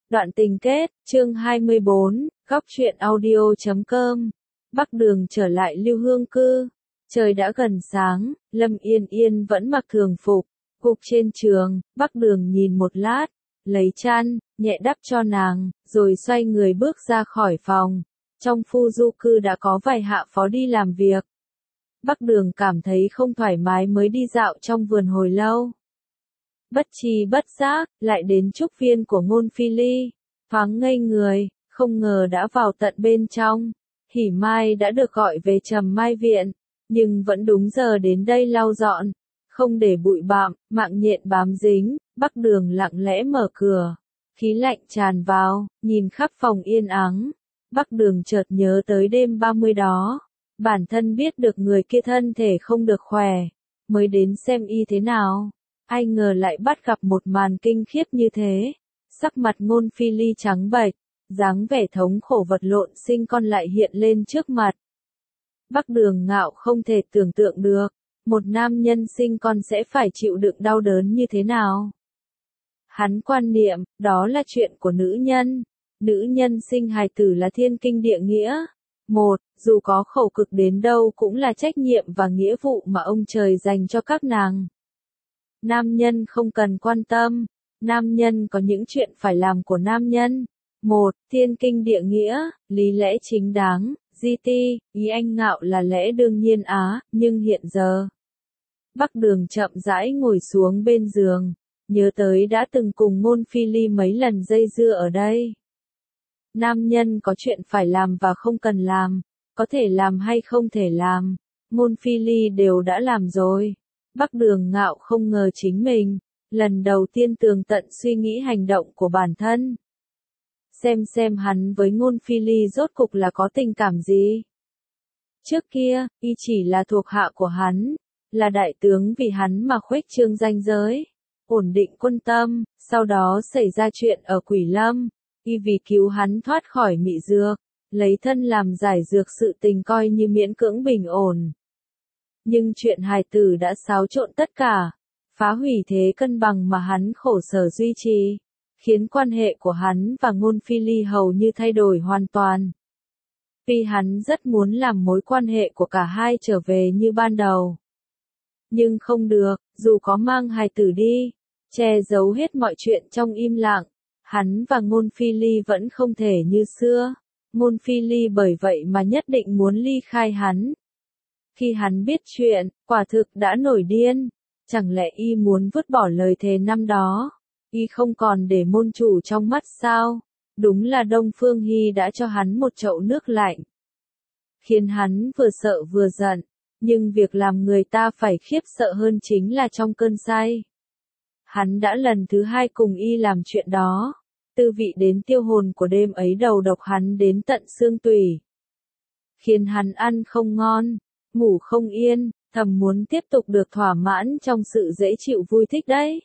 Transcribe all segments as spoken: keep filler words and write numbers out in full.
Đoạn tình kết, chương hai mươi bốn, góc truyện audio chấm com. Bắc Đường trở lại Lưu Hương cư. Trời đã gần sáng, Lâm Yên Yên vẫn mặc thường phục, gục trên giường. Bắc Đường nhìn một lát, lấy chăn, nhẹ đắp cho nàng, rồi xoay người bước ra khỏi phòng. Trong phu du cư đã có vài hạ phó đi làm việc. Bắc Đường cảm thấy không thoải mái mới đi dạo trong vườn hồi lâu. Bất tri bất giác, lại đến trúc viên của Ngôn Phi Ly, thoáng ngây người, không ngờ đã vào tận bên trong. Hỉ Mai đã được gọi về Trầm Mai viện, nhưng vẫn đúng giờ đến đây lau dọn, không để bụi bặm, mạng nhện bám dính. Bắc Đường lặng lẽ mở cửa, khí lạnh tràn vào, nhìn khắp phòng yên ắng. Bắc Đường chợt nhớ tới đêm ba mươi đó, bản thân biết được người kia thân thể không được khỏe, mới đến xem y thế nào. Ai ngờ lại bắt gặp một màn kinh khiếp như thế. Sắc mặt Ngôn Phi Ly trắng bệch, dáng vẻ thống khổ vật lộn sinh con lại hiện lên trước mặt. Bắc Đường ngạo không thể tưởng tượng được, một nam nhân sinh con sẽ phải chịu đựng đau đớn như thế nào. Hắn quan niệm, đó là chuyện của nữ nhân. Nữ nhân sinh hài tử là thiên kinh địa nghĩa. Một, dù có khổ cực đến đâu cũng là trách nhiệm và nghĩa vụ mà ông trời dành cho các nàng. Nam nhân không cần quan tâm, nam nhân có những chuyện phải làm của nam nhân. Một, thiên kinh địa nghĩa, lý lẽ chính đáng, di ti, ý anh ngạo là lẽ đương nhiên á, nhưng hiện giờ. Bắc Đường chậm rãi ngồi xuống bên giường, nhớ tới đã từng cùng Ngôn Phi Ly mấy lần dây dưa ở đây. Nam nhân có chuyện phải làm và không cần làm, có thể làm hay không thể làm, Ngôn Phi Ly đều đã làm rồi. Bắc Đường ngạo không ngờ chính mình, lần đầu tiên tường tận suy nghĩ hành động của bản thân. Xem xem hắn với Ngôn Phi Ly rốt cục là có tình cảm gì. Trước kia, y chỉ là thuộc hạ của hắn, là đại tướng vì hắn mà khuếch trương danh giới, ổn định quân tâm, sau đó xảy ra chuyện ở Quỷ Lâm, y vì cứu hắn thoát khỏi mị dược, lấy thân làm giải dược sự tình coi như miễn cưỡng bình ổn. Nhưng chuyện hài tử đã xáo trộn tất cả, phá hủy thế cân bằng mà hắn khổ sở duy trì, khiến quan hệ của hắn và Ngôn Phi Ly hầu như thay đổi hoàn toàn. Vì hắn rất muốn làm mối quan hệ của cả hai trở về như ban đầu. Nhưng không được, dù có mang hài tử đi, che giấu hết mọi chuyện trong im lặng, hắn và Ngôn Phi Ly vẫn không thể như xưa. Ngôn Phi Ly bởi vậy mà nhất định muốn ly khai hắn. Khi hắn biết chuyện, quả thực đã nổi điên. Chẳng lẽ y muốn vứt bỏ lời thề năm đó? Y không còn để môn chủ trong mắt sao? Đúng là Đông Phương Hy đã cho hắn một chậu nước lạnh, khiến hắn vừa sợ vừa giận. Nhưng việc làm người ta phải khiếp sợ hơn chính là trong cơn say. Hắn đã lần thứ hai cùng y làm chuyện đó. Tư vị đến tiêu hồn của đêm ấy đầu độc hắn đến tận xương tủy, khiến hắn ăn không ngon, ngủ không yên, thầm muốn tiếp tục được thỏa mãn trong sự dễ chịu vui thích đấy.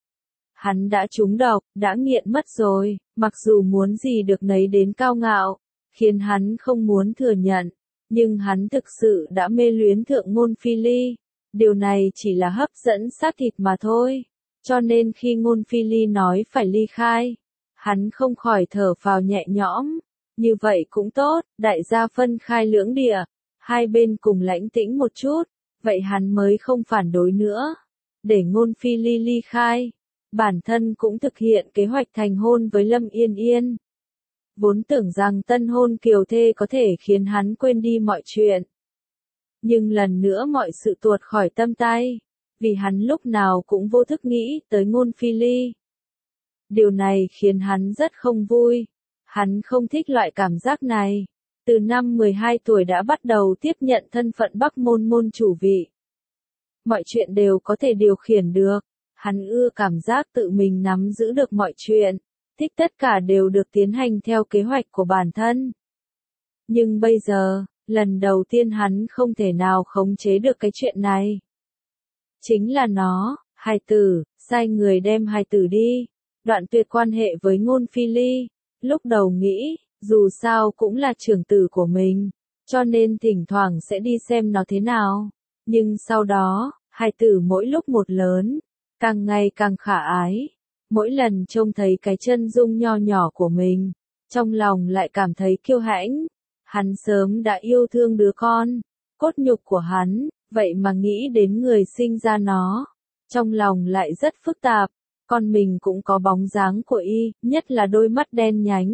Hắn đã trúng độc, đã nghiện mất rồi, mặc dù muốn gì được nấy đến cao ngạo, khiến hắn không muốn thừa nhận, nhưng hắn thực sự đã mê luyến thượng Ngôn Phi Ly. Điều này chỉ là hấp dẫn xác thịt mà thôi, cho nên khi Ngôn Phi Ly nói phải ly khai, hắn không khỏi thở phào nhẹ nhõm. Như vậy cũng tốt, đại gia phân khai lưỡng địa, hai bên cùng lãnh tĩnh một chút, vậy hắn mới không phản đối nữa. Để Ngôn Phi Ly ly khai, bản thân cũng thực hiện kế hoạch thành hôn với Lâm Yên Yên. Vốn tưởng rằng tân hôn kiều thê có thể khiến hắn quên đi mọi chuyện. Nhưng lần nữa mọi sự tuột khỏi tâm tay, vì hắn lúc nào cũng vô thức nghĩ tới Ngôn Phi Ly. Điều này khiến hắn rất không vui. Hắn không thích loại cảm giác này. Từ năm mười hai tuổi đã bắt đầu tiếp nhận thân phận Bắc Môn môn chủ vị. Mọi chuyện đều có thể điều khiển được. Hắn ưa cảm giác tự mình nắm giữ được mọi chuyện. Thích tất cả đều được tiến hành theo kế hoạch của bản thân. Nhưng bây giờ, lần đầu tiên hắn không thể nào khống chế được cái chuyện này. Chính là nó, hài tử, sai người đem hài tử đi. Đoạn tuyệt quan hệ với Ngôn Phi Ly. Lúc đầu nghĩ, dù sao cũng là trưởng tử của mình, cho nên thỉnh thoảng sẽ đi xem nó thế nào. Nhưng sau đó, hài tử mỗi lúc một lớn, càng ngày càng khả ái. Mỗi lần trông thấy cái chân dung nho nhỏ của mình, trong lòng lại cảm thấy kiêu hãnh. Hắn sớm đã yêu thương đứa con, cốt nhục của hắn, vậy mà nghĩ đến người sinh ra nó. Trong lòng lại rất phức tạp, con mình cũng có bóng dáng của y, nhất là đôi mắt đen nhánh.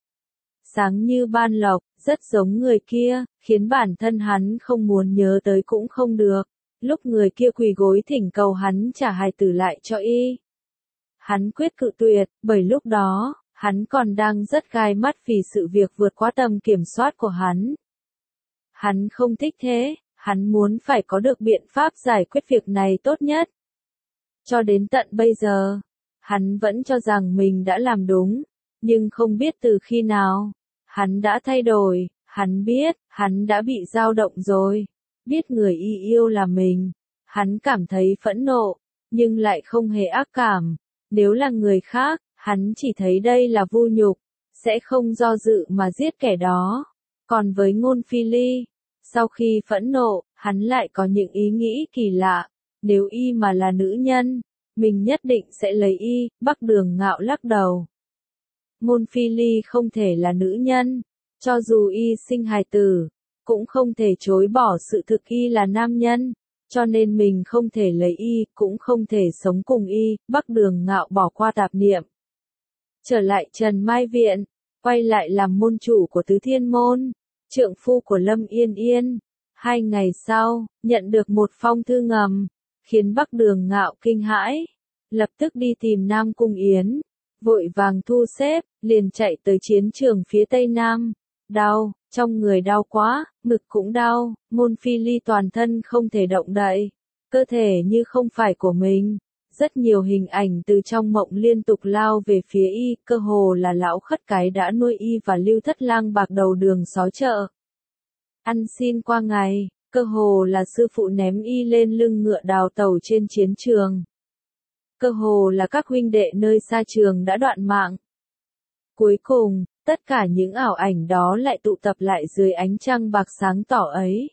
Sáng như ban lộc, rất giống người kia, khiến bản thân hắn không muốn nhớ tới cũng không được. Lúc người kia quỳ gối thỉnh cầu hắn trả hài tử lại cho y. Hắn quyết cự tuyệt, bởi lúc đó, hắn còn đang rất gai mắt vì sự việc vượt quá tầm kiểm soát của hắn. Hắn không thích thế, hắn muốn phải có được biện pháp giải quyết việc này tốt nhất. Cho đến tận bây giờ, hắn vẫn cho rằng mình đã làm đúng, nhưng không biết từ khi nào, hắn đã thay đổi, hắn biết, hắn đã bị dao động rồi, biết người y yêu là mình, hắn cảm thấy phẫn nộ, nhưng lại không hề ác cảm, nếu là người khác, hắn chỉ thấy đây là vu nhục, sẽ không do dự mà giết kẻ đó. Còn với Ngôn Phi Ly, sau khi phẫn nộ, hắn lại có những ý nghĩ kỳ lạ, nếu y mà là nữ nhân, mình nhất định sẽ lấy y. Bắc Đường Ngạo lắc đầu. Ngôn Phi Ly không thể là nữ nhân, cho dù y sinh hài tử, cũng không thể chối bỏ sự thực y là nam nhân, cho nên mình không thể lấy y, cũng không thể sống cùng y. Bắc Đường Ngạo bỏ qua tạp niệm, trở lại Trần Mai Viện, quay lại làm môn chủ của Tứ Thiên Môn, trượng phu của Lâm Yên Yên. Hai ngày sau, nhận được một phong thư ngầm, khiến Bắc Đường Ngạo kinh hãi, lập tức đi tìm Nam Cung Yến, vội vàng thu xếp, liền chạy tới chiến trường phía Tây Nam. Đau, trong người đau quá, ngực cũng đau, Ngôn Phi Ly toàn thân không thể động đậy, cơ thể như không phải của mình. Rất nhiều hình ảnh từ trong mộng liên tục lao về phía y, cơ hồ là lão khất cái đã nuôi y và Lưu Thất Lang bạc đầu đường xó chợ. Ăn xin qua ngày, cơ hồ là sư phụ ném y lên lưng ngựa đào tẩu trên chiến trường. Cơ hồ là các huynh đệ nơi xa trường đã đoạn mạng. Cuối cùng, tất cả những ảo ảnh đó lại tụ tập lại dưới ánh trăng bạc sáng tỏ ấy.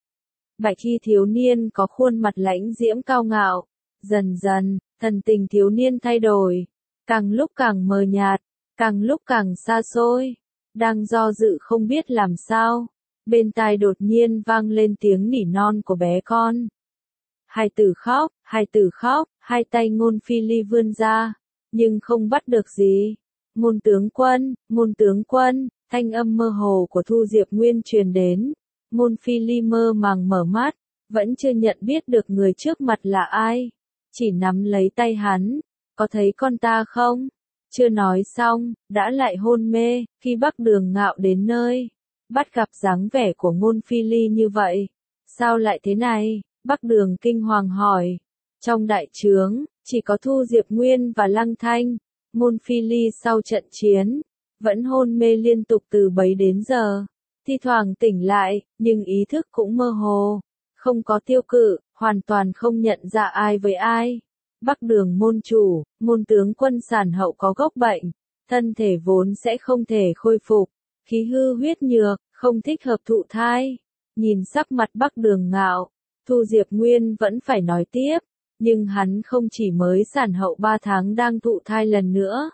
Bạch y thiếu niên có khuôn mặt lãnh diễm cao ngạo, dần dần, thần tình thiếu niên thay đổi, càng lúc càng mờ nhạt, càng lúc càng xa xôi, đang do dự không biết làm sao, bên tai đột nhiên vang lên tiếng nỉ non của bé con. Hai tử khóc, hai tử khóc, hai tay Ngôn Phi Ly vươn ra, nhưng không bắt được gì. Ngôn tướng quân, ngôn tướng quân, thanh âm mơ hồ của Thu Diệp Nguyên truyền đến. Ngôn Phi Ly mơ màng mở mắt, vẫn chưa nhận biết được người trước mặt là ai, chỉ nắm lấy tay hắn, có thấy con ta không? Chưa nói xong, đã lại hôn mê. Khi Bắc Đường Ngạo đến nơi, bắt gặp dáng vẻ của Ngôn Phi Ly như vậy, sao lại thế này? Bắc Đường kinh hoàng hỏi. Trong đại trướng, chỉ có Thu Diệp Nguyên và Lăng Thanh. Ngôn Phi Ly sau trận chiến, vẫn hôn mê liên tục từ bấy đến giờ. Thi thoảng tỉnh lại, nhưng ý thức cũng mơ hồ, không có tiêu cự, hoàn toàn không nhận ra ai với ai. Bắc Đường môn chủ, Ngôn tướng quân sản hậu có gốc bệnh, thân thể vốn sẽ không thể khôi phục, khí hư huyết nhược, không thích hợp thụ thai. Nhìn sắc mặt Bắc Đường Ngạo, Thu Diệp Nguyên vẫn phải nói tiếp, nhưng hắn không chỉ mới sản hậu ba tháng đang thụ thai lần nữa.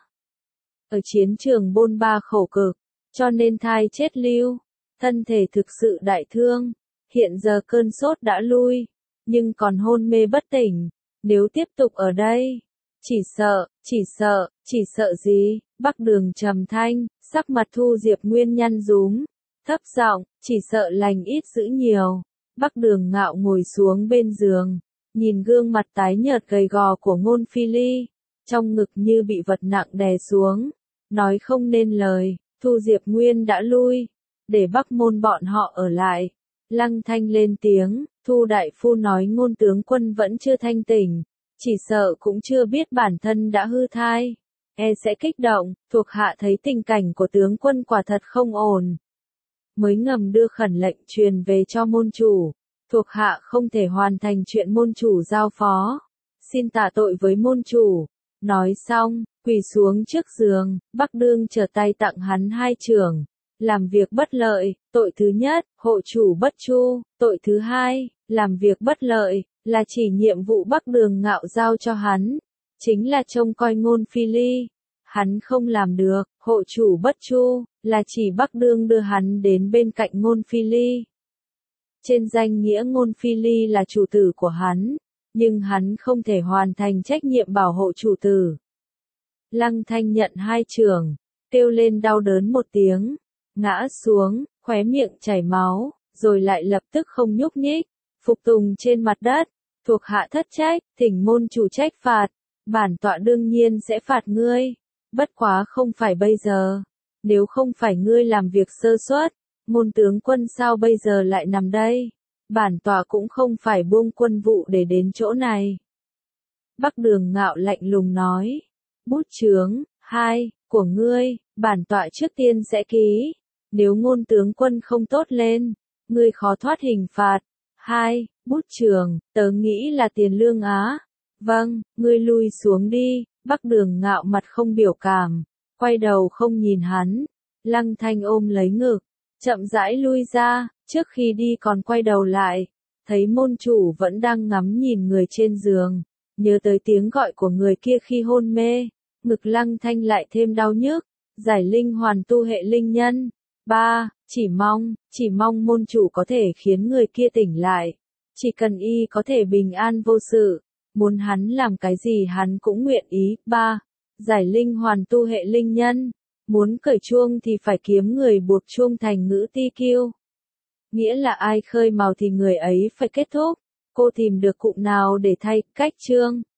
Ở chiến trường bôn ba khổ cực, cho nên thai chết lưu, thân thể thực sự đại thương, hiện giờ cơn sốt đã lui, nhưng còn hôn mê bất tỉnh, nếu tiếp tục ở đây, chỉ sợ, chỉ sợ, chỉ sợ gì? Bắc Đường trầm thanh, sắc mặt Thu Diệp Nguyên nhăn rúm, thấp giọng, chỉ sợ lành ít dữ nhiều. Bắc Đường Ngạo ngồi xuống bên giường, nhìn gương mặt tái nhợt gầy gò của Ngôn Phi Ly, trong ngực như bị vật nặng đè xuống, nói không nên lời. Thu Diệp Nguyên đã lui, để Bắc môn bọn họ ở lại. Lăng Thanh lên tiếng, Thu đại phu nói Ngôn tướng quân vẫn chưa thanh tỉnh, chỉ sợ cũng chưa biết bản thân đã hư thai, e sẽ kích động. Thuộc hạ thấy tình cảnh của tướng quân quả thật không ổn, mới ngầm đưa khẩn lệnh truyền về cho môn chủ. Thuộc hạ không thể hoàn thành chuyện môn chủ giao phó, xin tạ tội với môn chủ. Nói xong, quỳ xuống trước giường, Bắc Đương trở tay tặng hắn hai chưởng. Làm việc bất lợi, tội thứ nhất, hộ chủ bất chu, tội thứ hai, làm việc bất lợi, là chỉ nhiệm vụ Bắc Đường Ngạo giao cho hắn. chính là trông coi Ngôn Phi Ly. Hắn không làm được, hộ chủ bất chu, là chỉ Bắc Đương đưa hắn đến bên cạnh Ngôn Phi Ly. Trên danh nghĩa Ngôn Phi Ly là chủ tử của hắn, nhưng hắn không thể hoàn thành trách nhiệm bảo hộ chủ tử. Lăng Thanh nhận hai chưởng, kêu lên đau đớn một tiếng, ngã xuống, khóe miệng chảy máu, rồi lại lập tức không nhúc nhích, phục tùng trên mặt đất, thuộc hạ thất trách, thỉnh môn chủ trách phạt, bản tọa đương nhiên sẽ phạt ngươi, bất quá không phải bây giờ, nếu không phải ngươi làm việc sơ suất, môn tướng quân sao bây giờ lại nằm đây, bản tọa cũng không phải buông quân vụ để đến chỗ này. Bắc Đường Ngạo lạnh lùng nói, bút chướng, hai, của ngươi, bản tọa trước tiên sẽ ký, nếu Ngôn tướng quân không tốt lên, ngươi khó thoát hình phạt. Hai, bút chướng, tớ nghĩ là tiền lương á. Vâng, ngươi lui xuống đi. Bắc Đường Ngạo mặt không biểu cảm, quay đầu không nhìn hắn. Lăng Thanh ôm lấy ngực, chậm rãi lui ra, trước khi đi còn quay đầu lại, thấy môn chủ vẫn đang ngắm nhìn người trên giường, nhớ tới tiếng gọi của người kia khi hôn mê, ngực Lăng Thanh lại thêm đau nhức. Giải linh hoàn tu hệ linh nhân. Ba, chỉ mong, chỉ mong môn chủ có thể khiến người kia tỉnh lại. Chỉ cần y có thể bình an vô sự, muốn hắn làm cái gì hắn cũng nguyện ý. Ba, giải linh hoàn tu hệ linh nhân. Muốn cởi chuông thì phải kiếm người buộc chuông thành ngữ ti kiêu. Nghĩa là ai khơi mào thì người ấy phải kết thúc. Cô tìm được cụm nào để thay cách chương?